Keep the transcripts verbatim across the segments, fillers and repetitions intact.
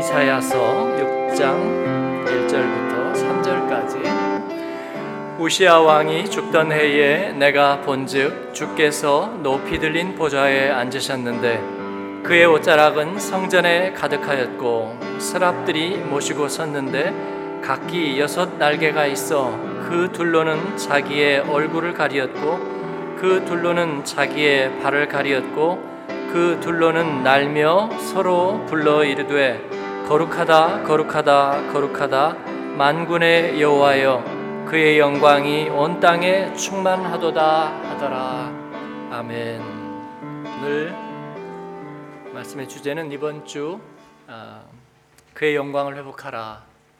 이사야서 육 장 일 절부터 삼 절까지. 우시야 왕이 죽던 해에 내가 본즉 주께서 높이 들린 보좌에 앉으셨는데 그의 옷자락은 성전에 가득하였고 서랍들이 모시고 섰는데 각기 여섯 날개가 있어 그 둘로는 자기의 얼굴을 가리었고 그 둘로는 자기의 발을 가리었고 그 둘로는 날며 서로 불러 이르되 거룩하다 거룩하다 거룩하다 만군의 여호와여 그의 영광이 온 땅에 충만하도다 하더라. 아멘. 오늘 말씀의 주제는 이번 주 아, 그의 영광을 회복하라,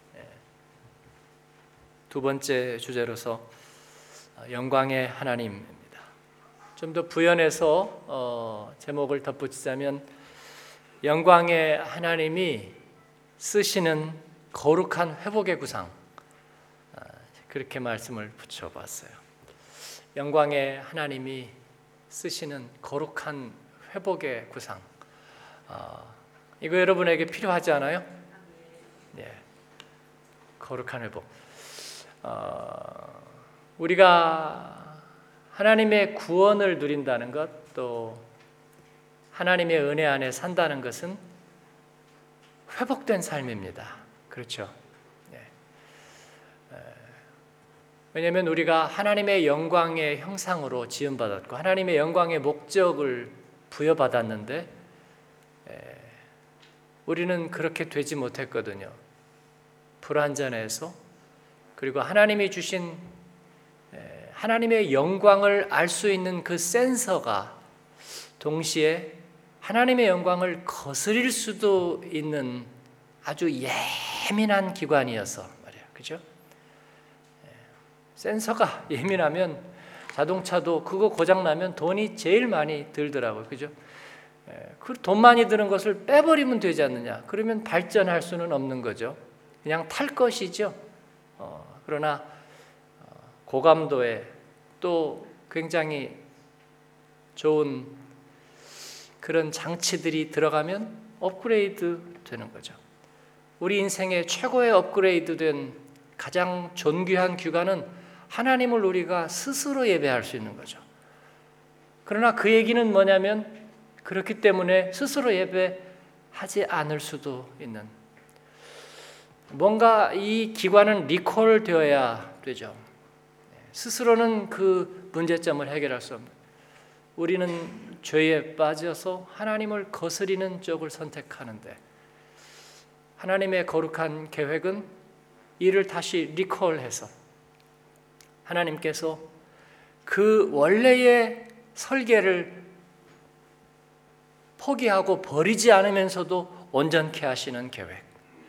두 번째 주제로서 영광의 하나님입니다. 좀 더 부연해서 어, 제목을 덧붙이자면 영광의 하나님이 쓰시는 거룩한 회복의 구상, 그렇게 말씀을 붙여봤어요. 영광의 하나님이 쓰시는 거룩한 회복의 구상, 어, 이거 여러분에게 필요하지 않아요? 네, 거룩한 회복. 어, 우리가 하나님의 구원을 누린다는 것, 또 하나님의 은혜 안에 산다는 것은 회복된 삶입니다. 그렇죠? 네. 왜냐하면 우리가 하나님의 영광의 형상으로 지음받았고 하나님의 영광의 목적을 부여받았는데 우리는 그렇게 되지 못했거든요. 불완전해서, 그리고 하나님이 주신 하나님의 영광을 알 수 있는 그 센서가 동시에 하나님의 영광을 거스릴 수도 있는 아주 예민한 기관이어서 말이야, 그죠? 센서가 예민하면 자동차도 그거 고장 나면 돈이 제일 많이 들더라고요, 그죠? 그 돈 많이 드는 것을 빼버리면 되지 않느냐? 그러면 발전할 수는 없는 거죠. 그냥 탈 것이죠. 어, 그러나 고감도에 또 굉장히 좋은 그런 장치들이 들어가면 업그레이드 되는 거죠. 우리 인생의 최고의 업그레이드 된 가장 존귀한 규관은 하나님을 우리가 스스로 예배할 수 있는 거죠. 그러나 그 얘기는 뭐냐면 그렇기 때문에 스스로 예배하지 않을 수도 있는, 뭔가 이 기관은 리콜 되어야 되죠. 스스로는 그 문제점을 해결할 수 없는, 우리는 죄에 빠져서 하나님을 거스리는 쪽을 선택하는데 하나님의 거룩한 계획은 이를 다시 리콜해서 하나님께서 그 원래의 설계를 포기하고 버리지 않으면서도 온전케 하시는 계획,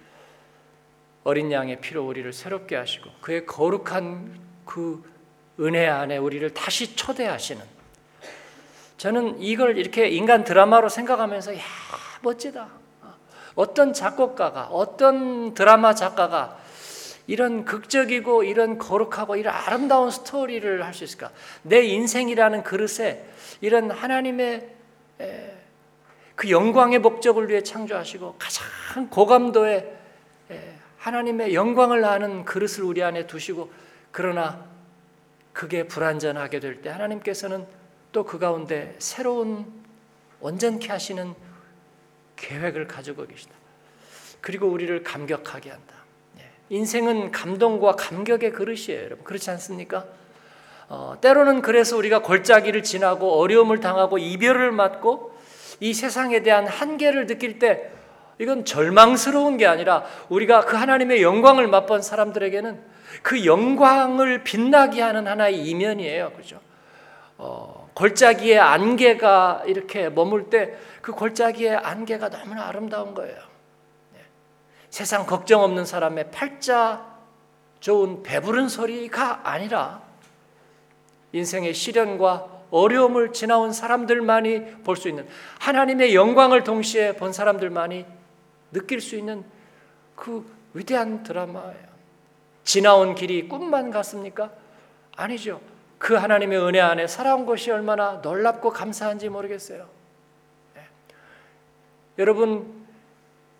어린 양의 피로 우리를 새롭게 하시고 그의 거룩한 그 은혜 안에 우리를 다시 초대하시는, 저는 이걸 이렇게 인간 드라마로 생각하면서 야, 멋지다. 어떤 작곡가가, 어떤 드라마 작가가 이런 극적이고 이런 거룩하고 이런 아름다운 스토리를 할 수 있을까? 내 인생이라는 그릇에 이런 하나님의 그 영광의 목적을 위해 창조하시고 가장 고감도의 하나님의 영광을 아는 그릇을 우리 안에 두시고, 그러나 그게 불완전하게 될 때 하나님께서는 또 그 가운데 새로운 온전케 하시는 계획을 가지고 계시다. 그리고 우리를 감격하게 한다. 인생은 감동과 감격의 그릇이에요, 여러분. 그렇지 않습니까? 어, 때로는 그래서 우리가 골짜기를 지나고 어려움을 당하고 이별을 맞고 이 세상에 대한 한계를 느낄 때 이건 절망스러운 게 아니라 우리가 그 하나님의 영광을 맛본 사람들에게는 그 영광을 빛나게 하는 하나의 이면이에요, 그렇죠? 어, 골짜기의 안개가 이렇게 머물 때 그 골짜기의 안개가 너무나 아름다운 거예요. 네. 세상 걱정 없는 사람의 팔자 좋은 배부른 소리가 아니라 인생의 시련과 어려움을 지나온 사람들만이 볼 수 있는, 하나님의 영광을 동시에 본 사람들만이 느낄 수 있는 그 위대한 드라마예요. 지나온 길이 꿈만 같습니까? 아니죠. 그 하나님의 은혜 안에 살아온 것이 얼마나 놀랍고 감사한지 모르겠어요. 네. 여러분,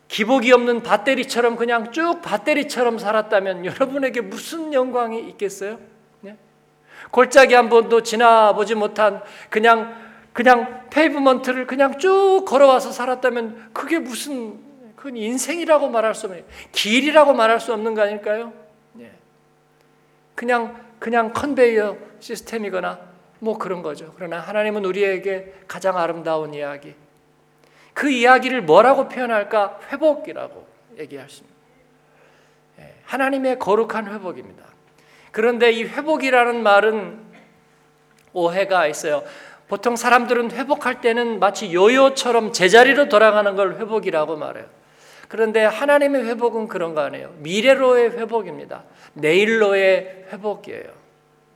기복이 없는 밧데리처럼 그냥 쭉 밧데리처럼 살았다면 여러분에게 무슨 영광이 있겠어요? 네? 골짜기 한 번도 지나보지 못한 그냥 그냥 페이브먼트를 그냥 쭉 걸어와서 살았다면 그게 무슨 그건 인생이라고 말할 수 없는 길이라고 말할 수 없는 거 아닐까요? 네. 그냥 그냥 컨베이어 시스템이거나 뭐 그런 거죠. 그러나 하나님은 우리에게 가장 아름다운 이야기, 그 이야기를 뭐라고 표현할까? 회복이라고 얘기하십니다. 하나님의 거룩한 회복입니다. 그런데 이 회복이라는 말은 오해가 있어요. 보통 사람들은 회복할 때는 마치 요요처럼 제자리로 돌아가는 걸 회복이라고 말해요. 그런데 하나님의 회복은 그런 거 아니에요. 미래로의 회복입니다. 내일로의 회복이에요.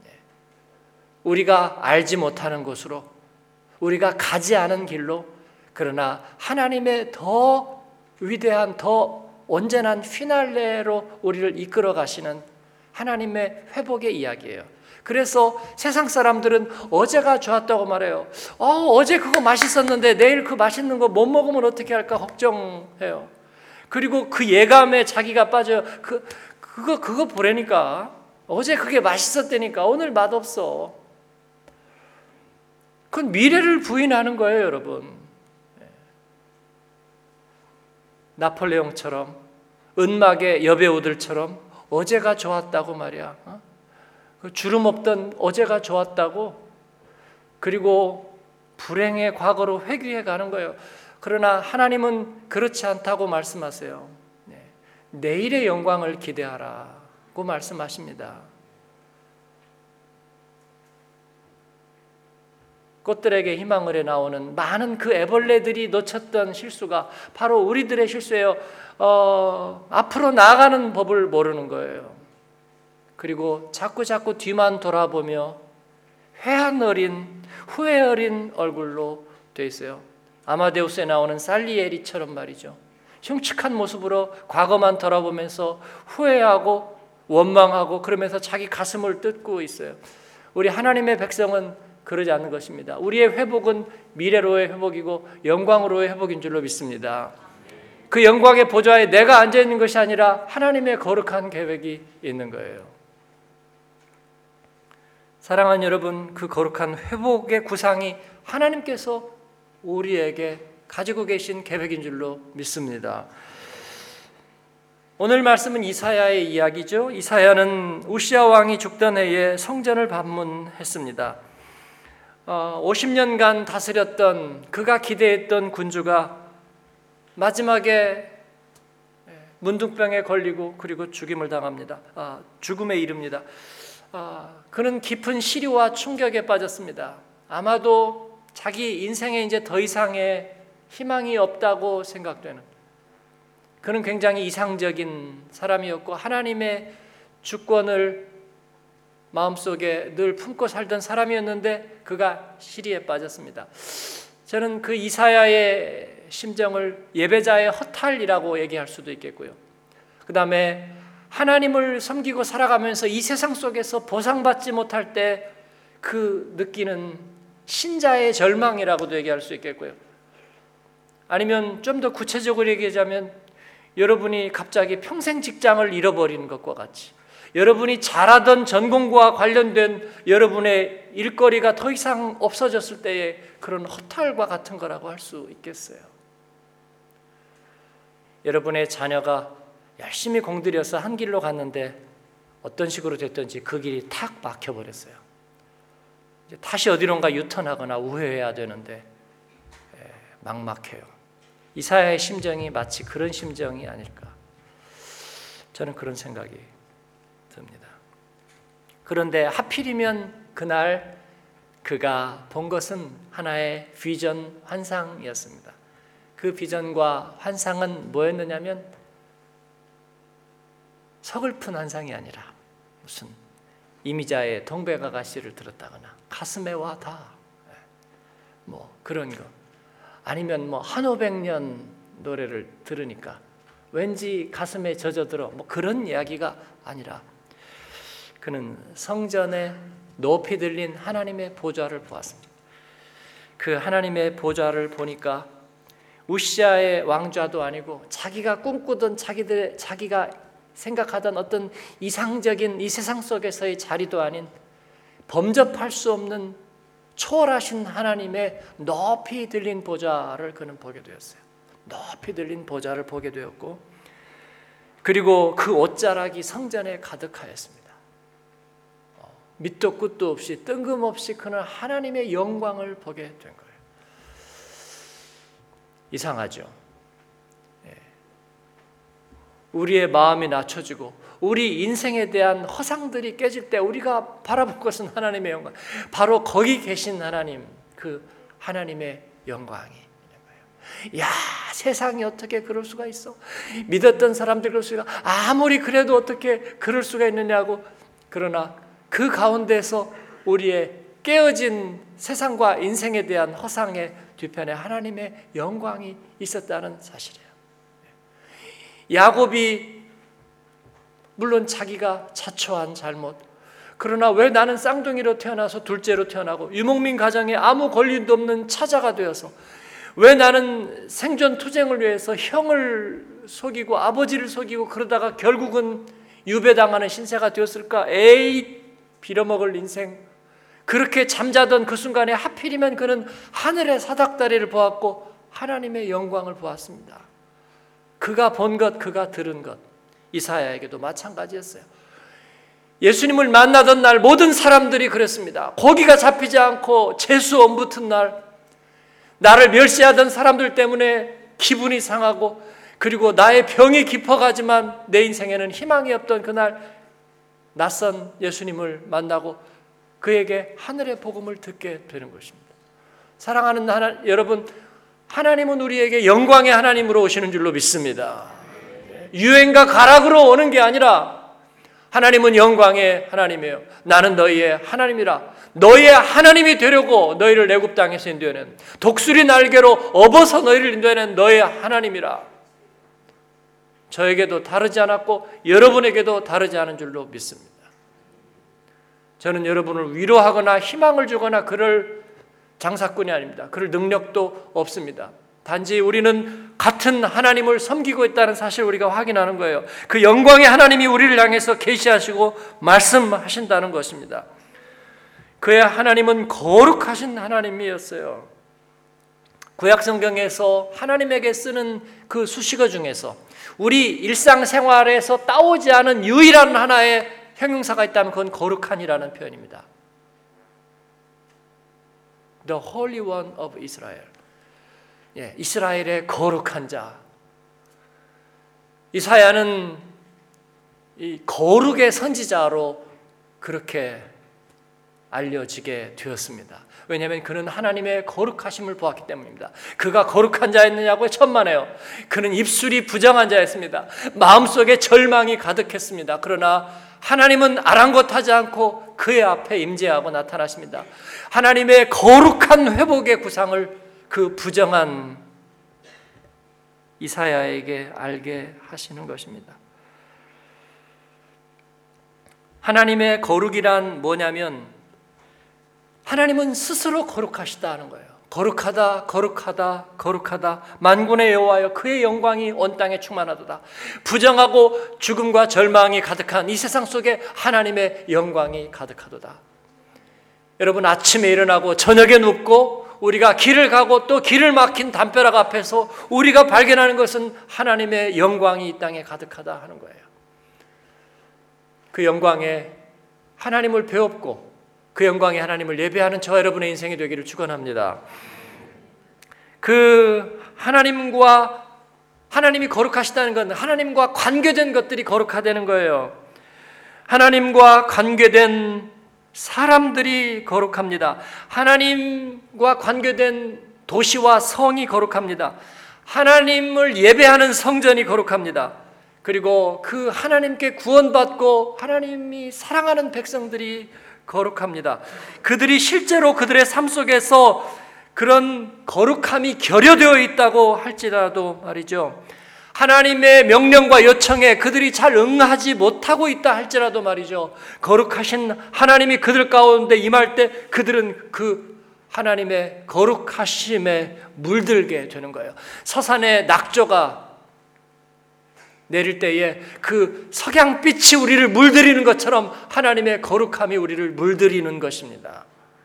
우리가 알지 못하는 곳으로, 우리가 가지 않은 길로, 그러나 하나님의 더 위대한, 더 온전한 피날레로 우리를 이끌어 가시는 하나님의 회복의 이야기예요. 그래서 세상 사람들은 어제가 좋았다고 말해요. 어, 어제 그거 맛있었는데 내일 그 맛있는 거 못 먹으면 어떻게 할까 걱정해요. 그리고 그 예감에 자기가 빠져요. 그, 그거, 그거 보라니까. 어제 그게 맛있었다니까. 오늘 맛없어. 그건 미래를 부인하는 거예요, 여러분. 나폴레옹처럼, 은막의 여배우들처럼 어제가 좋았다고 말이야. 어? 주름 없던 어제가 좋았다고, 그리고 불행의 과거로 회귀해 가는 거예요. 그러나 하나님은 그렇지 않다고 말씀하세요. 네. 내일의 영광을 기대하라고 말씀하십니다. 꽃들에게 희망을 해 나오는 많은 그 애벌레들이 놓쳤던 실수가 바로 우리들의 실수예요. 어, 앞으로 나아가는 법을 모르는 거예요. 그리고 자꾸 자꾸 뒤만 돌아보며 회한 어린, 후회 어린 얼굴로 돼 있어요. 아마데우스에 나오는 살리에리처럼 말이죠. 흉측한 모습으로 과거만 돌아보면서 후회하고 원망하고 그러면서 자기 가슴을 뜯고 있어요. 우리 하나님의 백성은 그러지 않는 것입니다. 우리의 회복은 미래로의 회복이고 영광으로의 회복인 줄로 믿습니다. 그 영광의 보좌에 내가 앉아 있는 것이 아니라 하나님의 거룩한 계획이 있는 거예요. 사랑하는 여러분, 그 거룩한 회복의 구상이 하나님께서 우리에게 가지고 계신 계획인 줄로 믿습니다. 오늘 말씀은 이사야의 이야기죠. 이사야는 우시야 왕이 죽던 해에 성전을 방문했습니다. 어, 오십 년간 다스렸던 그가 기대했던 군주가 마지막에 문둥병에 걸리고 그리고 죽임을 당합니다. 아, 죽음에 이릅니다. 아, 그는 깊은 시류와 충격에 빠졌습니다. 아마도 자기 인생에 이제 더 이상의 희망이 없다고 생각되는, 그는 굉장히 이상적인 사람이었고 하나님의 주권을 마음속에 늘 품고 살던 사람이었는데 그가 시리에 빠졌습니다. 저는 그 이사야의 심정을 예배자의 허탈이라고 얘기할 수도 있겠고요. 그 다음에 하나님을 섬기고 살아가면서 이 세상 속에서 보상받지 못할 때 그 느끼는 신자의 절망이라고도 얘기할 수 있겠고요. 아니면 좀 더 구체적으로 얘기하자면 여러분이 갑자기 평생 직장을 잃어버리는 것과 같이, 여러분이 잘하던 전공과 관련된 여러분의 일거리가 더 이상 없어졌을 때의 그런 허탈과 같은 거라고 할 수 있겠어요. 여러분의 자녀가 열심히 공들여서 한 길로 갔는데 어떤 식으로 됐든지 그 길이 탁 막혀버렸어요. 이제 다시 어디론가 유턴하거나 우회해야 되는데 막 막혀요. 이사야의 심정이 마치 그런 심정이 아닐까, 저는 그런 생각이 듭니다. 그런데 하필이면 그날 그가 본 것은 하나의 비전, 환상이었습니다. 그 비전과 환상은 뭐였느냐면 서글픈 환상이 아니라 무슨 이미자의 동백아가씨를 들었다거나 가슴에 와닿아 뭐 그런 거, 아니면 뭐 한오백 년 노래를 들으니까 왠지 가슴에 젖어들어 뭐 그런 이야기가 아니라 그는 성전에 높이 들린 하나님의 보좌를 보았습니다. 그 하나님의 보좌를 보니까 우시아의 왕좌도 아니고 자기가 꿈꾸던 자기들 자기가 생각하던 어떤 이상적인 이 세상 속에서의 자리도 아닌 범접할 수 없는 초월하신 하나님의 높이 들린 보좌를 그는 보게 되었어요. 높이 들린 보좌를 보게 되었고, 그리고 그 옷자락이 성전에 가득하였습니다. 어, 밑도 끝도 없이 뜬금없이 그는 하나님의 영광을 보게 된 거예요. 이상하죠. 예. 우리의 마음이 낮춰지고 우리 인생에 대한 허상들이 깨질 때 우리가 바라볼 것은 하나님의 영광, 바로 거기 계신 하나님, 그 하나님의 영광이 있는 거예요. 야, 세상이 어떻게 그럴 수가 있어? 믿었던 사람들 그럴 수가, 아무리 그래도 어떻게 그럴 수가 있느냐고. 그러나 그 가운데서 우리의 깨어진 세상과 인생에 대한 허상의 뒤편에 하나님의 영광이 있었다는 사실이에요. 야곱이 물론 자기가 자초한 잘못, 그러나 왜 나는 쌍둥이로 태어나서 둘째로 태어나고 유목민 가정에 아무 권리도 없는 차자가 되어서, 왜 나는 생존 투쟁을 위해서 형을 속이고 아버지를 속이고 그러다가 결국은 유배당하는 신세가 되었을까? 에이, 빌어먹을 인생. 그렇게 잠자던 그 순간에 하필이면 그는 하늘의 사닥다리를 보았고 하나님의 영광을 보았습니다. 그가 본 것, 그가 들은 것, 이사야에게도 마찬가지였어요. 예수님을 만나던 날 모든 사람들이 그랬습니다. 고기가 잡히지 않고 재수 안 붙은 날, 나를 멸시하던 사람들 때문에 기분이 상하고, 그리고 나의 병이 깊어가지만 내 인생에는 희망이 없던 그날 낯선 예수님을 만나고 그에게 하늘의 복음을 듣게 되는 것입니다. 사랑하는 하나, 여러분, 하나님은 우리에게 영광의 하나님으로 오시는 줄로 믿습니다. 유행과 가락으로 오는 게 아니라 하나님은 영광의 하나님이에요. 나는 너희의 하나님이라. 너희의 하나님이 되려고 너희를 애굽 땅에서 인도해낸, 독수리 날개로 업어서 너희를 인도해낸 너희의 하나님이라. 저에게도 다르지 않았고 여러분에게도 다르지 않은 줄로 믿습니다. 저는 여러분을 위로하거나 희망을 주거나 그럴 장사꾼이 아닙니다. 그럴 능력도 없습니다. 단지 우리는 같은 하나님을 섬기고 있다는 사실을 우리가 확인하는 거예요. 그 영광의 하나님이 우리를 향해서 계시하시고 말씀하신다는 것입니다. 그의 하나님은 거룩하신 하나님이었어요. 구약성경에서 하나님에게 쓰는 그 수식어 중에서 우리 일상생활에서 따오지 않은 유일한 하나의 형용사가 있다면 그건 거룩한이라는 표현입니다. The Holy One of Israel. 예, 이스라엘의 거룩한 자. 이사야는 이 거룩의 선지자로 그렇게 알려지게 되었습니다. 왜냐하면 그는 하나님의 거룩하심을 보았기 때문입니다. 그가 거룩한 자였느냐고요? 천만에요. 그는 입술이 부정한 자였습니다. 마음속에 절망이 가득했습니다. 그러나 하나님은 아랑곳하지 않고 그의 앞에 임재하고 나타나십니다. 하나님의 거룩한 회복의 구상을 그 부정한 이사야에게 알게 하시는 것입니다. 하나님의 거룩이란 뭐냐면 하나님은 스스로 거룩하시다 는 거예요. 거룩하다, 거룩하다, 거룩하다. 만군의 여호와여, 그의 영광이 온 땅에 충만하도다. 부정하고 죽음과 절망이 가득한 이 세상 속에 하나님의 영광이 가득하도다. 여러분, 아침에 일어나고 저녁에 눕고 우리가 길을 가고 또 길을 막힌 담벼락 앞에서 우리가 발견하는 것은 하나님의 영광이 이 땅에 가득하다 하는 거예요. 그 영광에 하나님을 배웠고 그 영광의 하나님을 예배하는 저 여러분의 인생이 되기를 축원합니다. 그 하나님과 하나님이 거룩하시다는 건 하나님과 관계된 것들이 거룩하다는 거예요. 하나님과 관계된 사람들이 거룩합니다. 하나님과 관계된 도시와 성이 거룩합니다. 하나님을 예배하는 성전이 거룩합니다. 그리고 그 하나님께 구원받고 하나님이 사랑하는 백성들이 거룩합니다. 그들이 실제로 그들의 삶 속에서 그런 거룩함이 결여되어 있다고 할지라도 말이죠. 하나님의 명령과 요청에 그들이 잘 응하지 못하고 있다 할지라도 말이죠. 거룩하신 하나님이 그들 가운데 임할 때 그들은 그 하나님의 거룩하심에 물들게 되는 거예요. 서산의 낙조가 내릴 때에 그 석양빛이 우리를 물들이는 것처럼 하나님의 거룩함이 우리를 물들이는 것입니다.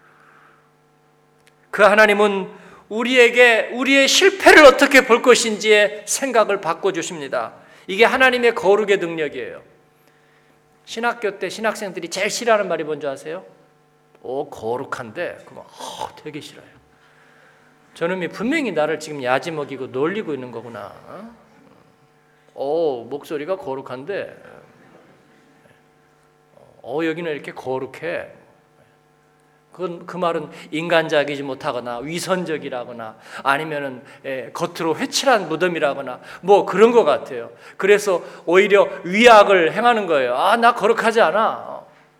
그 하나님은 우리에게 우리의 실패를 어떻게 볼 것인지의 생각을 바꿔주십니다. 이게 하나님의 거룩의 능력이에요. 신학교 때 신학생들이 제일 싫어하는 말이 뭔지 아세요? 오, 거룩한데 그럼 어, 되게 싫어요. 저놈이 분명히 나를 지금 야지먹이고 놀리고 있는 거구나. 오, 목소리가 거룩한데 어, 여기는 이렇게 거룩해. 그건, 그 말은 인간적이지 못하거나 위선적이라거나 아니면은 예, 겉으로 회칠한 무덤이라거나 뭐 그런 것 같아요. 그래서 오히려 위악을 행하는 거예요. 아, 나 거룩하지 않아.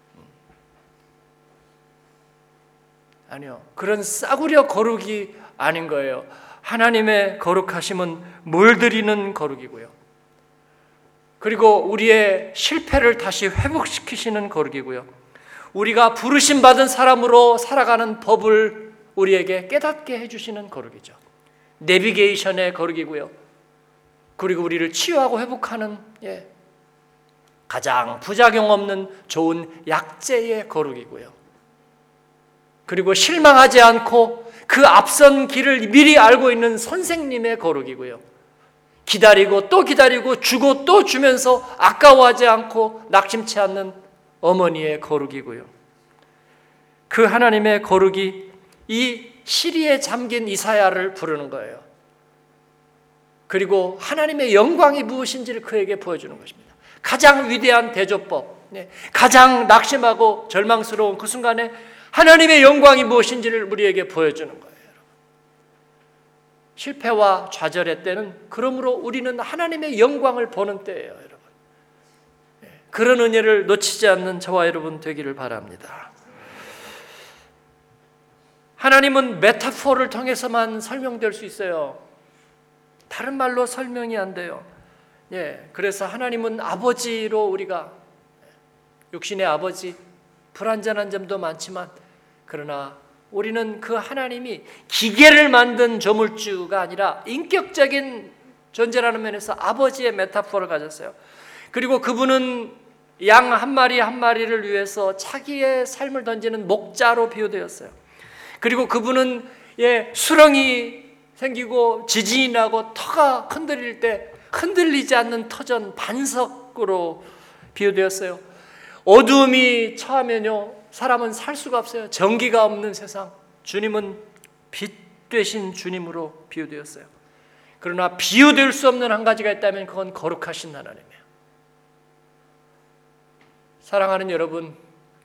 아니요, 그런 싸구려 거룩이 아닌 거예요. 하나님의 거룩하심은 물들이는 거룩이고요. 그리고 우리의 실패를 다시 회복시키시는 거룩이고요. 우리가 부르심 받은 사람으로 살아가는 법을 우리에게 깨닫게 해주시는 거룩이죠. 내비게이션의 거룩이고요. 그리고 우리를 치유하고 회복하는 예, 가장 부작용 없는 좋은 약재의 거룩이고요. 그리고 실망하지 않고 그 앞선 길을 미리 알고 있는 선생님의 거룩이고요. 기다리고 또 기다리고 주고 또 주면서 아까워하지 않고 낙심치 않는 어머니의 거룩이고요. 그 하나님의 거룩이 이 시리에 잠긴 이사야를 부르는 거예요. 그리고 하나님의 영광이 무엇인지를 그에게 보여주는 것입니다. 가장 위대한 대조법, 가장 낙심하고 절망스러운 그 순간에 하나님의 영광이 무엇인지를 우리에게 보여주는 거예요. 실패와 좌절의 때는 그러므로 우리는 하나님의 영광을 보는 때예요, 여러분. 그런 은혜를 놓치지 않는 저와 여러분 되기를 바랍니다. 하나님은 메타포를 통해서만 설명될 수 있어요. 다른 말로 설명이 안 돼요. 예, 그래서 하나님은 아버지로 우리가 육신의 아버지, 불완전한 점도 많지만 그러나 우리는 그 하나님이 기계를 만든 조물주가 아니라 인격적인 존재라는 면에서 아버지의 메타포를 가졌어요. 그리고 그분은 양 한 마리 한 마리를 위해서 자기의 삶을 던지는 목자로 비유되었어요. 그리고 그분은 예, 수렁이 생기고 지진이 나고 터가 흔들릴 때 흔들리지 않는 터전 반석으로 비유되었어요. 어두움이 처하면요 사람은 살 수가 없어요. 전기가 없는 세상, 주님은 빛 되신 주님으로 비유되었어요. 그러나 비유될 수 없는 한 가지가 있다면 그건 거룩하신 하나님이에요. 사랑하는 여러분,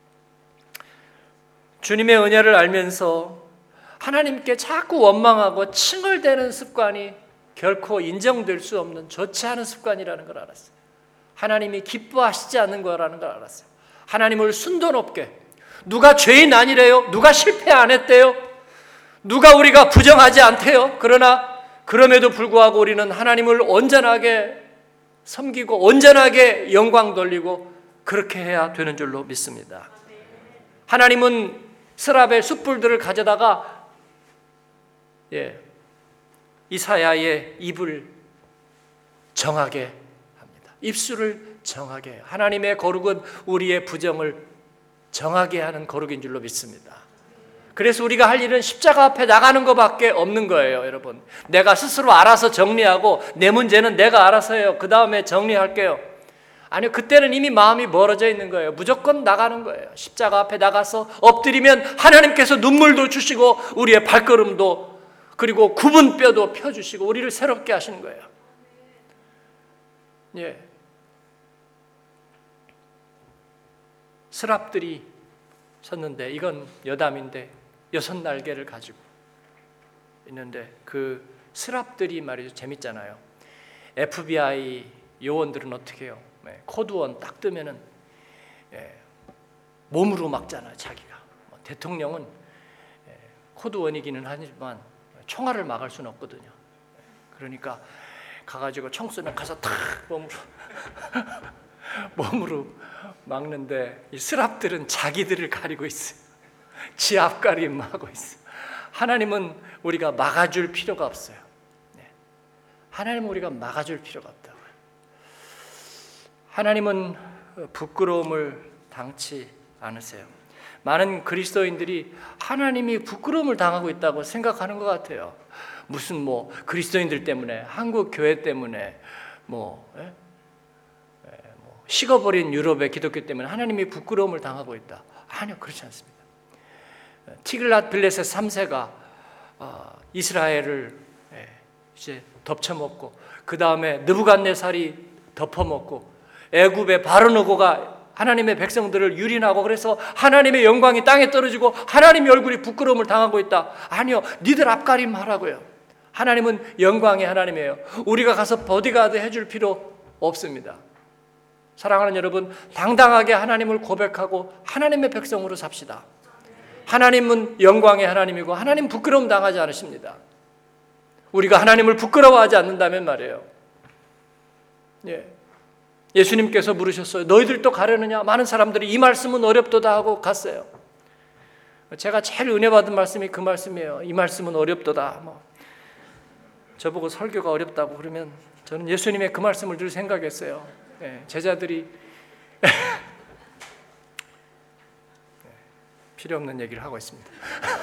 주님의 은혜를 알면서 하나님께 자꾸 원망하고 칭얼대는 습관이 결코 인정될 수 없는 좋지 않은 습관이라는 걸 알았어요. 하나님이 기뻐하시지 않는 거라는 걸 알았어요. 하나님을 순도 높게, 누가 죄인 아니래요? 누가 실패 안 했대요? 누가 우리가 부정하지 않대요? 그러나 그럼에도 불구하고 우리는 하나님을 온전하게 섬기고 온전하게 영광 돌리고 그렇게 해야 되는 줄로 믿습니다. 하나님은 스랍의 숯불들을 가져다가 예, 이사야의 입을 정하게 합니다. 입술을 정하게 해요. 하나님의 거룩은 우리의 부정을 정하게 하는 거룩인 줄로 믿습니다. 그래서 우리가 할 일은 십자가 앞에 나가는 것밖에 없는 거예요, 여러분. 내가 스스로 알아서 정리하고 내 문제는 내가 알아서 해요. 그 다음에 정리할게요. 아니요, 그때는 이미 마음이 멀어져 있는 거예요. 무조건 나가는 거예요. 십자가 앞에 나가서 엎드리면 하나님께서 눈물도 주시고 우리의 발걸음도 그리고 굽은 뼈도 펴주시고 우리를 새롭게 하시는 거예요. 예. 스랍들이 섰는데 이건 여담인데 여섯 날개를 가지고 있는데 그 스랍들이 말이죠, 재밌잖아요. 에프비아이 요원들은 어떻게 해요? 네, 코드원 딱 뜨면은 예, 몸으로 막잖아요, 자기가. 뭐, 대통령은 예, 코드원이기는 하지만 총알을 막을 수는 없거든요. 그러니까 가가지고 총 쏘면 가서 탁 몸으로 몸으로 막는데 이 스랍들은 자기들을 가리고 있어요. 지 앞가림하고 있어요. 하나님은 우리가 막아줄 필요가 없어요. 하나님은 우리가 막아줄 필요가 없다고요. 하나님은 부끄러움을 당치 않으세요. 많은 그리스도인들이 하나님이 부끄러움을 당하고 있다고 생각하는 것 같아요. 무슨 뭐 그리스도인들 때문에, 한국 교회 때문에, 뭐, 예? 예, 뭐 식어버린 유럽의 기독교 때문에 하나님이 부끄러움을 당하고 있다. 아니요, 그렇지 않습니다. 티글랏 빌레셋 삼 세가 어, 이스라엘을 예, 이제 덮쳐먹고, 그 다음에 느부갓네살이 덮어먹고, 애굽의 바르노고가 하나님의 백성들을 유린하고, 그래서 하나님의 영광이 땅에 떨어지고 하나님의 얼굴이 부끄러움을 당하고 있다. 아니요, 니들 앞가림 하라고요. 하나님은 영광의 하나님이에요. 우리가 가서 보디가드 해줄 필요 없습니다. 사랑하는 여러분, 당당하게 하나님을 고백하고 하나님의 백성으로 삽시다. 하나님은 영광의 하나님이고 하나님 부끄러움 당하지 않으십니다. 우리가 하나님을 부끄러워하지 않는다면 말이에요. 예. 예수님께서 물으셨어요. 너희들도 가려느냐? 많은 사람들이 이 말씀은 어렵도다 하고 갔어요. 제가 제일 은혜 받은 말씀이 그 말씀이에요. 이 말씀은 어렵도다. 뭐. 저보고 설교가 어렵다고 그러면 저는 예수님의 그 말씀을 늘 생각했어요. 예. 제자들이 필요 없는 얘기를 하고 있습니다.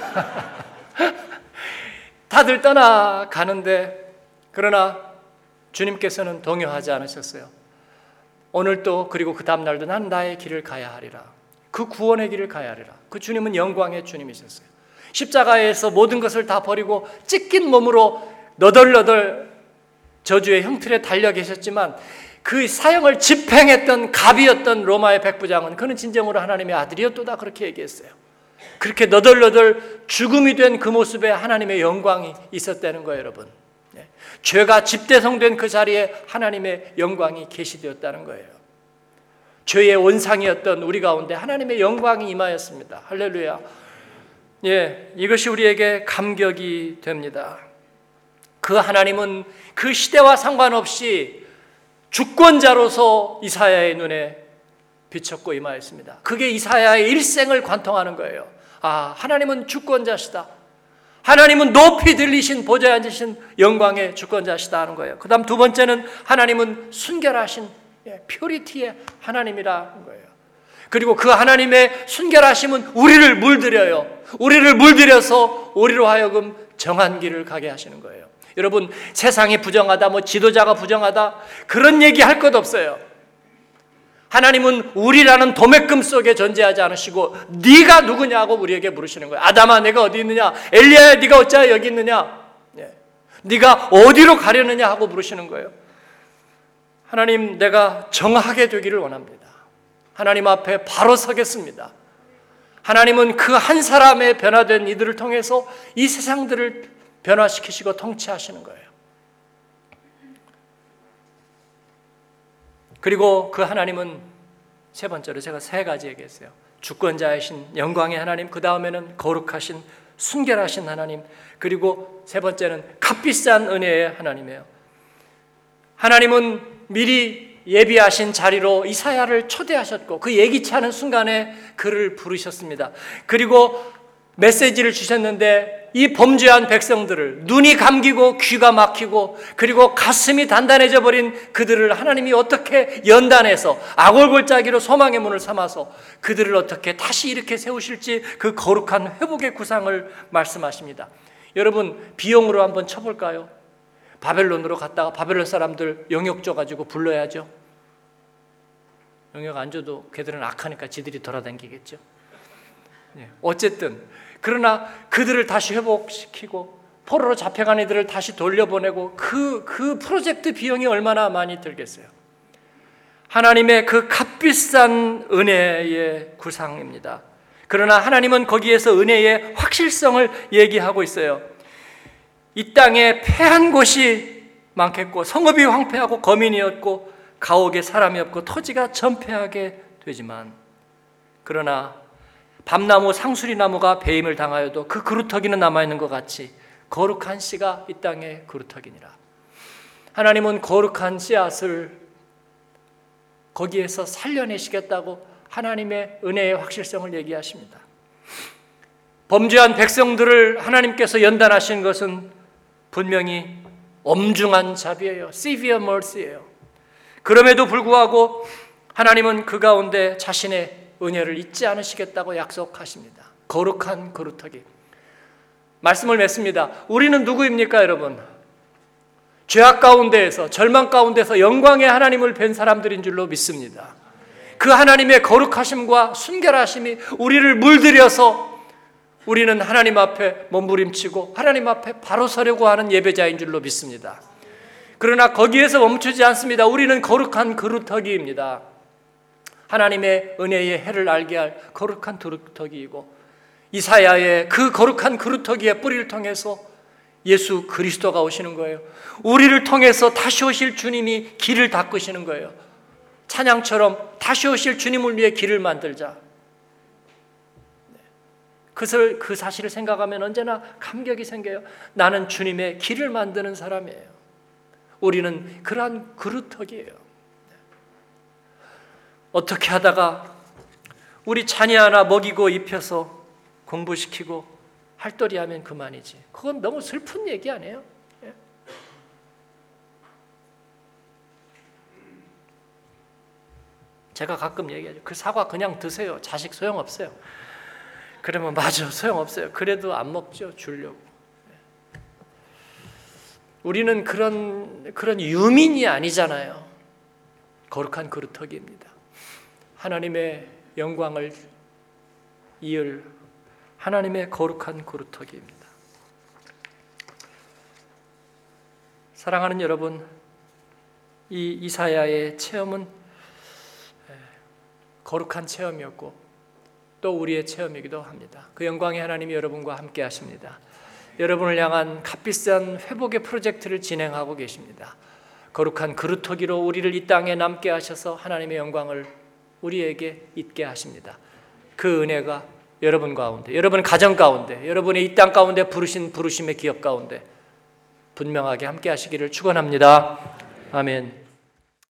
다들 떠나가는데, 그러나 주님께서는 동요하지 않으셨어요. 오늘도, 그리고 그 다음 날도 난 나의 길을 가야 하리라. 그 구원의 길을 가야 하리라. 그 주님은 영광의 주님이셨어요. 십자가에서 모든 것을 다 버리고 찢긴 몸으로 너덜너덜 저주의 형틀에 달려 계셨지만, 그 사형을 집행했던 갑이었던 로마의 백부장은 그는 진정으로 하나님의 아들이었도다, 그렇게 얘기했어요. 그렇게 너덜너덜 죽음이 된 그 모습에 하나님의 영광이 있었다는 거예요, 여러분. 네. 죄가 집대성된 그 자리에 하나님의 영광이 계시되었다는 거예요. 죄의 원상이었던 우리 가운데 하나님의 영광이 임하였습니다. 할렐루야. 예, 이것이 우리에게 감격이 됩니다. 그 하나님은 그 시대와 상관없이 주권자로서 이사야의 눈에 비쳤고 임하였습니다. 그게 이사야의 일생을 관통하는 거예요. 아, 하나님은 주권자시다. 하나님은 높이 들리신 보좌에 앉으신 영광의 주권자시다 하는 거예요. 그 다음 두 번째는 하나님은 순결하신 퓨리티의 하나님이라는 거예요. 그리고 그 하나님의 순결하심은 우리를 물들여요. 우리를 물들여서 우리로 하여금 정한 길을 가게 하시는 거예요. 여러분, 세상이 부정하다, 뭐 지도자가 부정하다, 그런 얘기 할 것 없어요. 하나님은 우리라는 도매금 속에 존재하지 않으시고 네가 누구냐고 우리에게 물으시는 거예요. 아담아, 내가 어디 있느냐? 엘리야야, 네가 어찌하여 여기 있느냐? 네. 네가 어디로 가려느냐 하고 물으시는 거예요. 하나님, 내가 정하게 되기를 원합니다. 하나님 앞에 바로 서겠습니다. 하나님은 그 한 사람의 변화된 이들을 통해서 이 세상들을 변화시키시고 통치하시는 거예요. 그리고 그 하나님은 세 번째로 제가 세 가지 얘기했어요. 주권자이신 영광의 하나님, 그 다음에는 거룩하신 순결하신 하나님, 그리고 세 번째는 값비싼 은혜의 하나님이에요. 하나님은 미리 예비하신 자리로 이사야를 초대하셨고 그 예기치 않은 순간에 그를 부르셨습니다. 그리고 메시지를 주셨는데 이 범죄한 백성들을, 눈이 감기고 귀가 막히고 그리고 가슴이 단단해져 버린 그들을 하나님이 어떻게 연단해서 아골골짜기로 소망의 문을 삼아서 그들을 어떻게 다시 이렇게 세우실지 그 거룩한 회복의 구상을 말씀하십니다. 여러분, 비용으로 한번 쳐볼까요? 바벨론으로 갔다가 바벨론 사람들 영역 줘가지고 불러야죠. 영역 안 줘도 걔들은 악하니까 지들이 돌아다니겠죠. 어쨌든 그러나 그들을 다시 회복시키고 포로로 잡혀간 이들을 다시 돌려보내고 그, 그 프로젝트 비용이 얼마나 많이 들겠어요. 하나님의 그 값비싼 은혜의 구상입니다. 그러나 하나님은 거기에서 은혜의 확실성을 얘기하고 있어요. 이 땅에 패한 곳이 많겠고 성읍이 황폐하고 거민이었고 가옥에 사람이 없고 토지가 전폐하게 되지만, 그러나 밤나무 상수리나무가 배임을 당하여도 그 그루터기는 남아있는 것 같이 거룩한 씨가 이 땅에 그루터기니라. 하나님은 거룩한 씨앗을 거기에서 살려내시겠다고 하나님의 은혜의 확실성을 얘기하십니다. 범죄한 백성들을 하나님께서 연단하신 것은 분명히 엄중한 자비예요. severe mercy예요. 그럼에도 불구하고 하나님은 그 가운데 자신의 은혜를 잊지 않으시겠다고 약속하십니다. 거룩한 그루터기. 말씀을 맺습니다. 우리는 누구입니까, 여러분? 죄악 가운데에서, 절망 가운데서 영광의 하나님을 뵌 사람들인 줄로 믿습니다. 그 하나님의 거룩하심과 순결하심이 우리를 물들여서 우리는 하나님 앞에 몸부림치고 하나님 앞에 바로 서려고 하는 예배자인 줄로 믿습니다. 그러나 거기에서 멈추지 않습니다. 우리는 거룩한 그루터기입니다. 하나님의 은혜의 해를 알게 할 거룩한 그루터기이고, 이사야의 그 거룩한 그루터기의 뿌리를 통해서 예수 그리스도가 오시는 거예요. 우리를 통해서 다시 오실 주님이 길을 닦으시는 거예요. 찬양처럼 다시 오실 주님을 위해 길을 만들자. 그것을, 그 사실을 생각하면 언제나 감격이 생겨요. 나는 주님의 길을 만드는 사람이에요. 우리는 그러한 그루터기예요. 어떻게 하다가 우리 자녀 하나 먹이고 입혀서 공부시키고 할도리하면 그만이지. 그건 너무 슬픈 얘기 아니에요? 예? 제가 가끔 얘기하죠. 그 사과 그냥 드세요. 자식 소용없어요. 그러면 맞아, 소용없어요. 그래도 안 먹죠. 주려고. 우리는 그런 그런 유민이 아니잖아요. 거룩한 그루터기입니다. 하나님의 영광을 이을 하나님의 거룩한 그루터기입니다. 사랑하는 여러분, 이 이사야의 체험은 거룩한 체험이었고 또 우리의 체험이기도 합니다. 그 영광의 하나님이 여러분과 함께 하십니다. 여러분을 향한 값비싼 회복의 프로젝트를 진행하고 계십니다. 거룩한 그루터기로 우리를 이 땅에 남게 하셔서 하나님의 영광을 우리에게 있게 하십니다. 그 은혜가 여러분 가운데, 여러분 가정 가운데, 여러분의 이 땅 가운데 부르신 부르심의 기업 가운데 분명하게 함께 하시기를 축원합니다. 아멘.